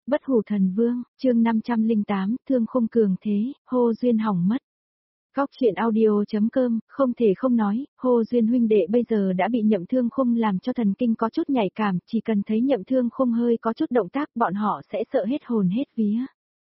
Bất hủ thần vương, chương 508, thương khung cường thế, hô duyên hỏng mất. Góc truyện audio.com, không thể không nói, Hồ Duyên huynh đệ bây giờ đã bị Nhậm Thương Khung làm cho thần kinh có chút nhạy cảm, chỉ cần thấy Nhậm Thương Khung hơi có chút động tác bọn họ sẽ sợ hết hồn hết vía.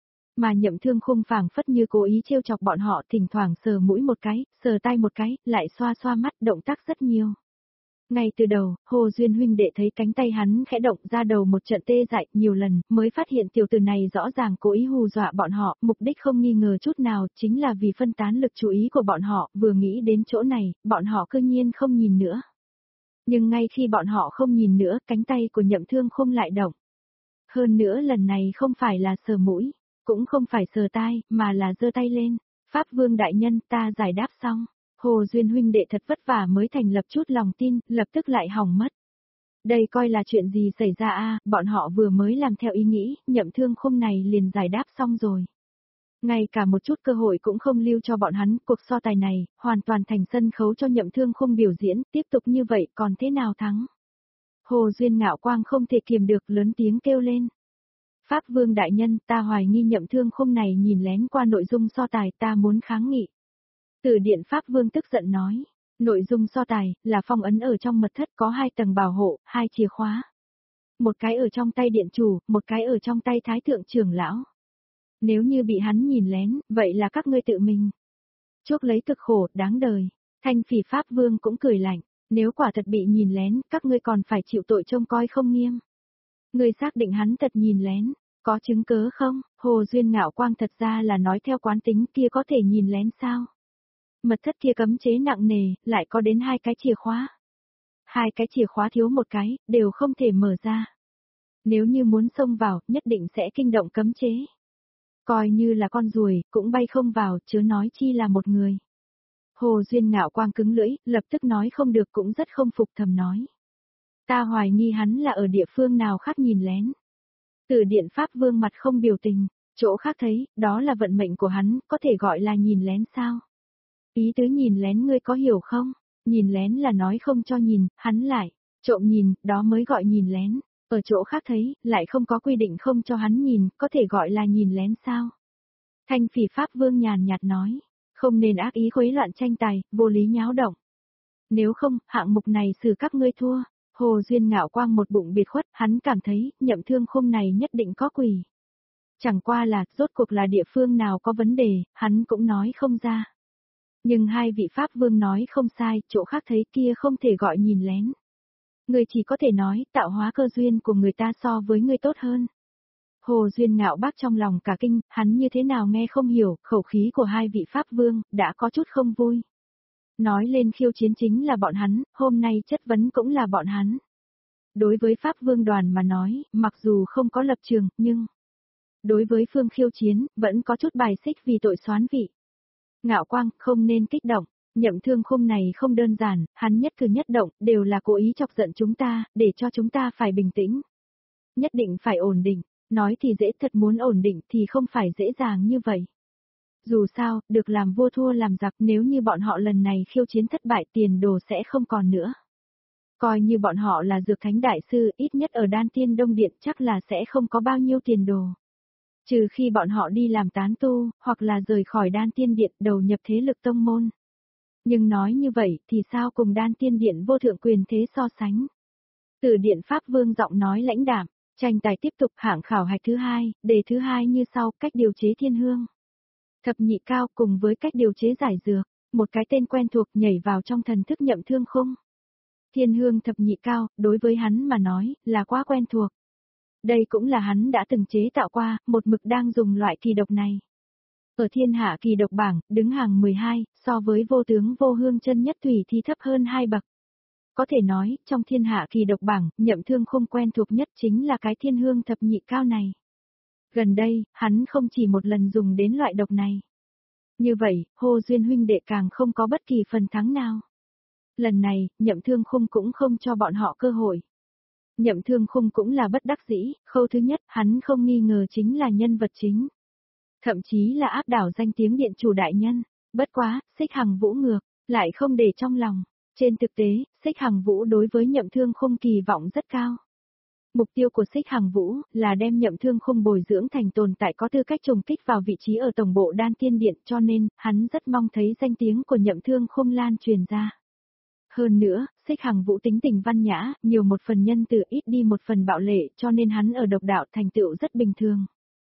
Mà Nhậm Thương Khung phảng phất như cố ý trêu chọc bọn họ, thỉnh thoảng sờ mũi một cái, sờ tai một cái, lại xoa xoa mắt, động tác rất nhiều. Ngay từ đầu, Hồ Duyên huynh đệ thấy cánh tay hắn khẽ động ra đầu một trận tê dại nhiều lần, mới phát hiện tiểu tử này rõ ràng cố ý hù dọa bọn họ, mục đích không nghi ngờ chút nào, chính là vì phân tán lực chú ý của bọn họ, vừa nghĩ đến chỗ này, bọn họ cư nhiên không nhìn nữa. Nhưng ngay khi bọn họ không nhìn nữa, cánh tay của Nhậm Thương Khung lại động. Hơn nữa lần này không phải là sờ mũi, cũng không phải sờ tai, mà là giơ tay lên. Pháp Vương đại nhân, ta giải đáp xong. Hồ Duyên huynh đệ thật vất vả mới thành lập chút lòng tin, lập tức lại hỏng mất. Đây coi là chuyện gì xảy ra a? Bọn họ vừa mới làm theo ý nghĩ, Nhậm Thương Khung này liền giải đáp xong rồi. Ngay cả một chút cơ hội cũng không lưu cho bọn hắn, cuộc so tài này, hoàn toàn thành sân khấu cho Nhậm Thương Khung biểu diễn, tiếp tục như vậy còn thế nào thắng? Hồ Duyên ngạo quang không thể kiềm được lớn tiếng kêu lên. Pháp Vương đại nhân, ta hoài nghi Nhậm Thương Khung này nhìn lén qua nội dung so tài, ta muốn kháng nghị. Từ Điện Pháp Vương tức giận nói, nội dung so tài là phong ấn ở trong mật thất có 2 tầng bảo hộ, 2 chìa khóa. Một cái ở trong tay điện chủ, một cái ở trong tay thái thượng trưởng lão. Nếu như bị hắn nhìn lén, vậy là các ngươi tự mình chuốc lấy cực khổ, đáng đời. Thanh Phỉ Pháp Vương cũng cười lạnh, nếu quả thật bị nhìn lén, các ngươi còn phải chịu tội trông coi không nghiêm. Ngươi xác định hắn thật nhìn lén, có chứng cớ không? Hồ Duyên ngạo quang thật ra là nói theo quán tính kia có thể nhìn lén sao? Mật thất kia cấm chế nặng nề, lại có đến 2 cái chìa khóa. 2 cái chìa khóa thiếu một cái, đều không thể mở ra. Nếu như muốn xông vào, nhất định sẽ kinh động cấm chế. Coi như là con ruồi, cũng bay không vào, chớ nói chi là một người. Hồ Duyên ngạo quang cứng lưỡi, lập tức nói không được cũng rất không phục thầm nói. Ta hoài nghi hắn là ở địa phương nào khác nhìn lén. Từ Điện Pháp Vương mặt không biểu tình, chỗ khác thấy, đó là vận mệnh của hắn, có thể gọi là nhìn lén sao? Ý tứ nhìn lén ngươi có hiểu không? Nhìn lén là nói không cho nhìn, hắn lại, trộm nhìn, đó mới gọi nhìn lén. Ở chỗ khác thấy, lại không có quy định không cho hắn nhìn, có thể gọi là nhìn lén sao? Thanh Phỉ Pháp Vương nhàn nhạt nói, không nên ác ý khuấy loạn tranh tài, vô lý nháo động. Nếu không, hạng mục này xử các ngươi thua. Hồ Duyên ngạo quang một bụng biệt khuất, hắn cảm thấy, Nhậm Thương Khung này nhất định có quỷ. Chẳng qua là, rốt cuộc là địa phương nào có vấn đề, hắn cũng nói không ra. Nhưng 2 vị Pháp Vương nói không sai, chỗ khác thấy kia không thể gọi nhìn lén. Người chỉ có thể nói, tạo hóa cơ duyên của người ta so với người tốt hơn. Hồ Duyên ngạo bác trong lòng cả kinh, hắn như thế nào nghe không hiểu, khẩu khí của 2 vị Pháp Vương, đã có chút không vui. Nói lên khiêu chiến chính là bọn hắn, hôm nay chất vấn cũng là bọn hắn. Đối với Pháp Vương đoàn mà nói, mặc dù không có lập trường, nhưng đối với phương khiêu chiến, vẫn có chút bài xích vì tội soán vị. Ngạo quang, không nên kích động, Nhậm Thương Khung này không đơn giản, hắn nhất cử nhất động, đều là cố ý chọc giận chúng ta, để cho chúng ta phải bình tĩnh. Nhất định phải ổn định, nói thì dễ thật muốn ổn định thì không phải dễ dàng như vậy. Dù sao, được làm vua thua làm giặc nếu như bọn họ lần này khiêu chiến thất bại tiền đồ sẽ không còn nữa. Coi như bọn họ là dược thánh đại sư, ít nhất ở Đan Tiên Đông Điện chắc là sẽ không có bao nhiêu tiền đồ. Trừ khi bọn họ đi làm tán tu, hoặc là rời khỏi Đan Tiên Điện đầu nhập thế lực tông môn. Nhưng nói như vậy thì sao cùng Đan Tiên Điện vô thượng quyền thế so sánh? Từ Điện Pháp Vương giọng nói lãnh đạm, tranh tài tiếp tục hạng khảo hạch thứ 2, đề thứ 2 như sau, cách điều chế thiên hương. Thập nhị cao cùng với cách điều chế giải dược, một cái tên quen thuộc nhảy vào trong thần thức Nhậm Thương Khung. Thiên hương thập nhị cao, đối với hắn mà nói, là quá quen thuộc. Đây cũng là hắn đã từng chế tạo qua, một mực đang dùng loại kỳ độc này. Ở thiên hạ kỳ độc bảng, đứng hàng 12, so với vô tướng vô hương chân nhất thủy thì thấp hơn 2 bậc. Có thể nói, trong thiên hạ kỳ độc bảng, Nhậm Thương Khung quen thuộc nhất chính là cái thiên hương thập nhị cao này. Gần đây, hắn không chỉ một lần dùng đến loại độc này. Như vậy, Hồ Duyên huynh đệ càng không có bất kỳ phần thắng nào. Lần này, Nhậm Thương Khung cũng không cho bọn họ cơ hội. Nhậm Thương Khung cũng là bất đắc dĩ, khâu thứ nhất, hắn không nghi ngờ chính là nhân vật chính. Thậm chí là áp đảo danh tiếng điện chủ đại nhân, bất quá, Xích Hằng Vũ ngược, lại không để trong lòng. Trên thực tế, Xích Hằng Vũ đối với Nhậm Thương Khung kỳ vọng rất cao. Mục tiêu của Xích Hằng Vũ là đem Nhậm Thương Khung bồi dưỡng thành tồn tại có tư cách trùng kích vào vị trí ở tổng bộ Đan Tiên Điện, cho nên hắn rất mong thấy danh tiếng của Nhậm Thương Khung lan truyền ra. Hơn nữa, Xích Hằng Vũ tính tình văn nhã, nhiều một phần nhân từ ít đi một phần bạo lệ, cho nên hắn ở độc đạo thành tựu rất bình thường.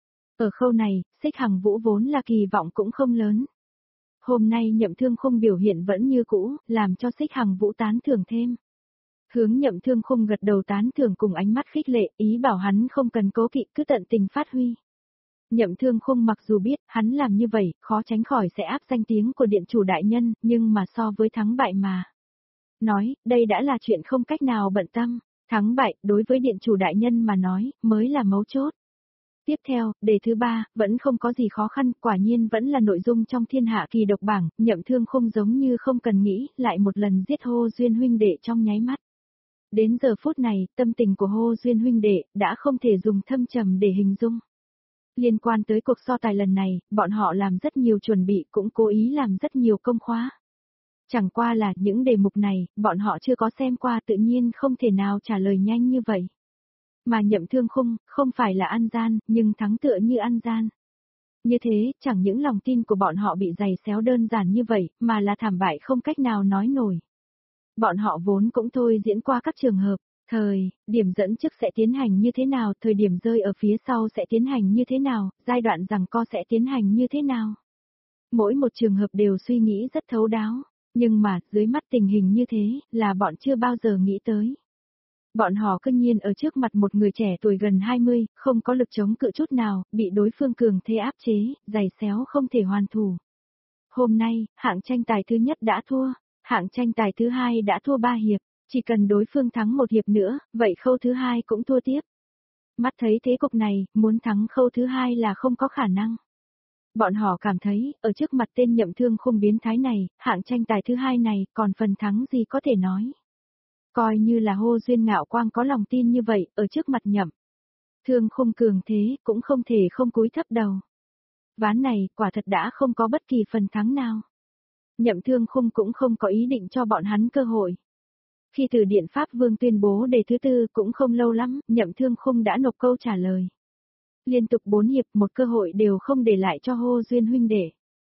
Ở khâu này, Xích Hằng Vũ vốn là kỳ vọng cũng không lớn. Hôm nay Nhậm Thương Khung biểu hiện vẫn như cũ, làm cho Xích Hằng Vũ tán thưởng thêm. Hướng Nhậm Thương Khung gật đầu tán thưởng cùng ánh mắt khích lệ, ý bảo hắn không cần cố kỵ cứ tận tình phát huy. Nhậm Thương Khung mặc dù biết hắn làm như vậy, khó tránh khỏi sẽ áp danh tiếng của điện chủ đại nhân, nhưng mà so với thắng bại mà. Nói, đây đã là chuyện không cách nào bận tâm, thắng bại, đối với điện chủ đại nhân mà nói, mới là mấu chốt. Tiếp theo, đề thứ 3, vẫn không có gì khó khăn, quả nhiên vẫn là nội dung trong thiên hạ kỳ độc bảng, Nhậm Thương Khung giống như không cần nghĩ, lại một lần giết Hô Duyên huynh đệ trong nháy mắt. Đến giờ phút này, tâm tình của Hô Duyên huynh đệ đã không thể dùng thâm trầm để hình dung. Liên quan tới cuộc so tài lần này, bọn họ làm rất nhiều chuẩn bị, cũng cố ý làm rất nhiều công khóa. Chẳng qua là những đề mục này, bọn họ chưa có xem qua, tự nhiên không thể nào trả lời nhanh như vậy. Mà Nhậm Thương Khung, không phải là ăn gian, nhưng thắng tựa như ăn gian. Như thế, chẳng những lòng tin của bọn họ bị giày xéo đơn giản như vậy, mà là thảm bại không cách nào nói nổi. Bọn họ vốn cũng thôi diễn qua các trường hợp, điểm dẫn trước sẽ tiến hành như thế nào, thời điểm rơi ở phía sau sẽ tiến hành như thế nào, giai đoạn giằng co sẽ tiến hành như thế nào. Mỗi một trường hợp đều suy nghĩ rất thấu đáo, nhưng mà, dưới mắt tình hình như thế, là bọn chưa bao giờ nghĩ tới. Bọn họ cương nhiên ở trước mặt một người trẻ tuổi gần 20, không có lực chống cự chút nào, bị đối phương cường thế áp chế, giày xéo không thể hoàn thủ. Hôm nay, hạng tranh tài thứ nhất đã thua, hạng tranh tài thứ hai đã thua 3 hiệp, chỉ cần đối phương thắng 1 hiệp nữa, vậy khâu thứ hai cũng thua tiếp. Mắt thấy thế cục này, muốn thắng khâu thứ hai là không có khả năng. Bọn họ cảm thấy, ở trước mặt tên Nhậm Thương Khung biến thái này, hạng tranh tài thứ hai này, còn phần thắng gì có thể nói. Coi như là Hô Duyên Ngạo Quang có lòng tin như vậy, ở trước mặt Nhậm Thương Khung cường thế, cũng không thể không cúi thấp đầu. Ván này, quả thật đã không có bất kỳ phần thắng nào. Nhậm Thương Khung cũng không có ý định cho bọn hắn cơ hội. Khi từ Điện Pháp Vương tuyên bố đề thứ 4 cũng không lâu lắm, Nhậm Thương Khung đã nộp câu trả lời. Liên tục 4 hiệp, một cơ hội đều không để lại cho Hô Duyên huynh đệ.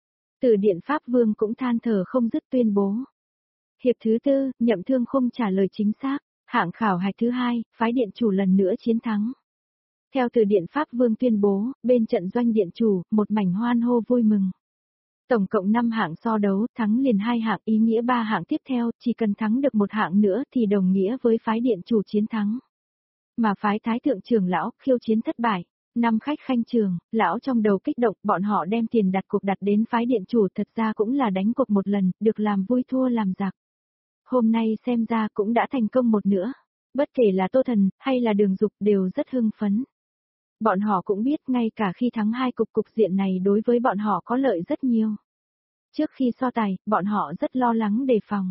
Từ Điện Pháp Vương cũng than thở không dứt tuyên bố. Hiệp thứ 4, Nhậm Thương Khung trả lời chính xác, hạng khảo hạch thứ 2, phái điện chủ lần nữa chiến thắng. Theo từ Điện Pháp Vương tuyên bố, bên trận doanh điện chủ, một mảnh hoan hô vui mừng. Tổng cộng 5 hạng so đấu, thắng liền 2 hạng, ý nghĩa 3 hạng tiếp theo, chỉ cần thắng được 1 hạng nữa thì đồng nghĩa với phái điện chủ chiến thắng. Mà phái thái thượng trưởng lão khiêu chiến thất bại. 5 khách khanh trường, lão trong đầu kích động, bọn họ đem tiền đặt cuộc đặt đến phái điện chủ, thật ra cũng là đánh cuộc một lần, được làm vui thua làm giặc. Hôm nay xem ra cũng đã thành công một nữa. Bất kể là Tô Thần, hay là Đường Dục đều rất hưng phấn. Bọn họ cũng biết ngay cả khi thắng 2 cục diện này đối với bọn họ có lợi rất nhiều. Trước khi so tài, bọn họ rất lo lắng đề phòng.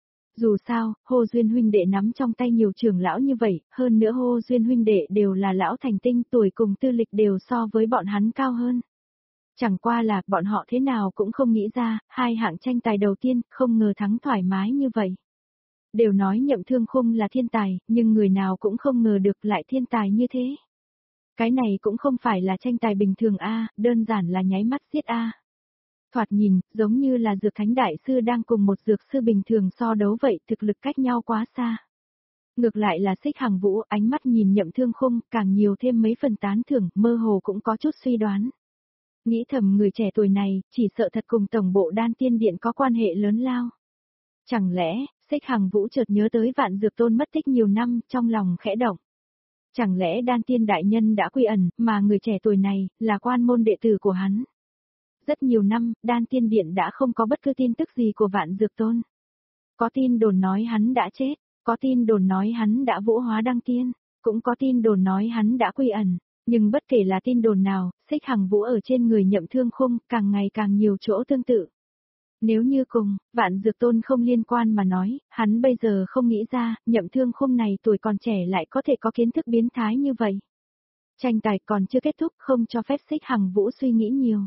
Dù sao, Hô Duyên huynh đệ nắm trong tay nhiều trưởng lão như vậy, hơn nữa Hô Duyên huynh đệ đều là lão thành tinh, tuổi cùng tư lịch đều so với bọn hắn cao hơn. Chẳng qua là, bọn họ thế nào cũng không nghĩ ra, 2 hạng tranh tài đầu tiên, không ngờ thắng thoải mái như vậy. Đều nói Nhậm Thương Khung là thiên tài, nhưng người nào cũng không ngờ được lại thiên tài như thế. Cái này cũng không phải là tranh tài bình thường a, đơn giản là nháy mắt giết a. Thoạt nhìn, giống như là dược thánh đại sư đang cùng một dược sư bình thường so đấu vậy, thực lực cách nhau quá xa. Ngược lại là Xích Hằng Vũ, ánh mắt nhìn Nhậm Thương Khung, càng nhiều thêm mấy phần tán thưởng, mơ hồ cũng có chút suy đoán. Nghĩ thầm người trẻ tuổi này, chỉ sợ thật cùng tổng bộ Đan Tiên Điện có quan hệ lớn lao. Chẳng lẽ, Xích Hằng Vũ chợt nhớ tới Vạn Dược Tôn mất tích nhiều năm, trong lòng khẽ động. Chẳng lẽ Đan Tiên đại nhân đã quy ẩn, mà người trẻ tuổi này, là quan môn đệ tử của hắn. Rất nhiều năm, Đan Tiên Điện đã không có bất cứ tin tức gì của Vạn Dược Tôn. Có tin đồn nói hắn đã chết, có tin đồn nói hắn đã vũ hóa đăng tiên, cũng có tin đồn nói hắn đã quy ẩn, nhưng bất kể là tin đồn nào, Xích Hằng Vũ ở trên người Nhậm Thương Khung, càng ngày càng nhiều chỗ tương tự. Nếu như cùng, Vạn Dược Tôn không liên quan mà nói, hắn bây giờ không nghĩ ra, Nhậm Thương Khung này tuổi còn trẻ lại có thể có kiến thức biến thái như vậy. Tranh tài còn chưa kết thúc, không cho phép Xích Hằng Vũ suy nghĩ nhiều.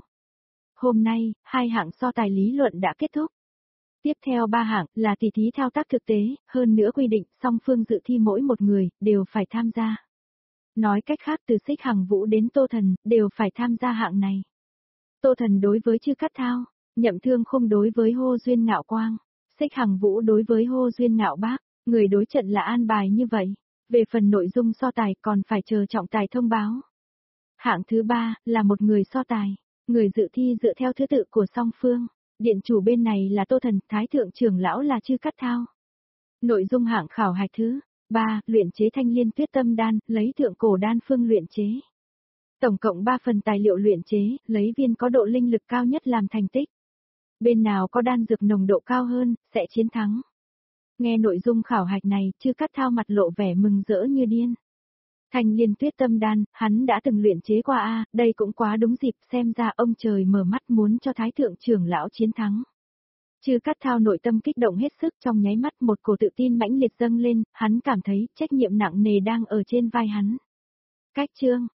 Hôm nay, 2 hạng so tài lý luận đã kết thúc. Tiếp theo 3 hạng là tỉ thí thao tác thực tế, hơn nữa quy định song phương dự thi mỗi một người đều phải tham gia. Nói cách khác từ Xích Hằng Vũ đến Tô Thần, đều phải tham gia hạng này. Tô Thần đối với Chư Cát Thao, Nhậm Thương Khung đối với Hô Duyên Ngạo Quang, Xích Hằng Vũ đối với Hô Duyên Ngạo Bác, người đối trận là an bài như vậy. Về phần nội dung so tài còn phải chờ trọng tài thông báo. Hạng thứ 3 là một người so tài, người dự thi dựa theo thứ tự của song phương. Điện chủ bên này là Tô Thần, Thái thượng trưởng lão là Chư Cát Thao. Nội dung hạng khảo hạch thứ 3, luyện chế Thanh Liên Tuyết Tâm Đan, lấy thượng cổ đan phương luyện chế. Tổng cộng 3 phần tài liệu luyện chế, lấy viên có độ linh lực cao nhất làm thành tích. Bên nào có đan dược nồng độ cao hơn, sẽ chiến thắng. Nghe nội dung khảo hạch này, Chư Cát Thao mặt lộ vẻ mừng rỡ như điên. Thanh Liên Tuyết Tâm Đan, hắn đã từng luyện chế qua đây cũng quá đúng dịp, xem ra ông trời mở mắt muốn cho Thái thượng trưởng lão chiến thắng. Chư Cát Thao nội tâm kích động hết sức, trong nháy mắt một cổ tự tin mãnh liệt dâng lên, hắn cảm thấy trách nhiệm nặng nề đang ở trên vai hắn. Cách chương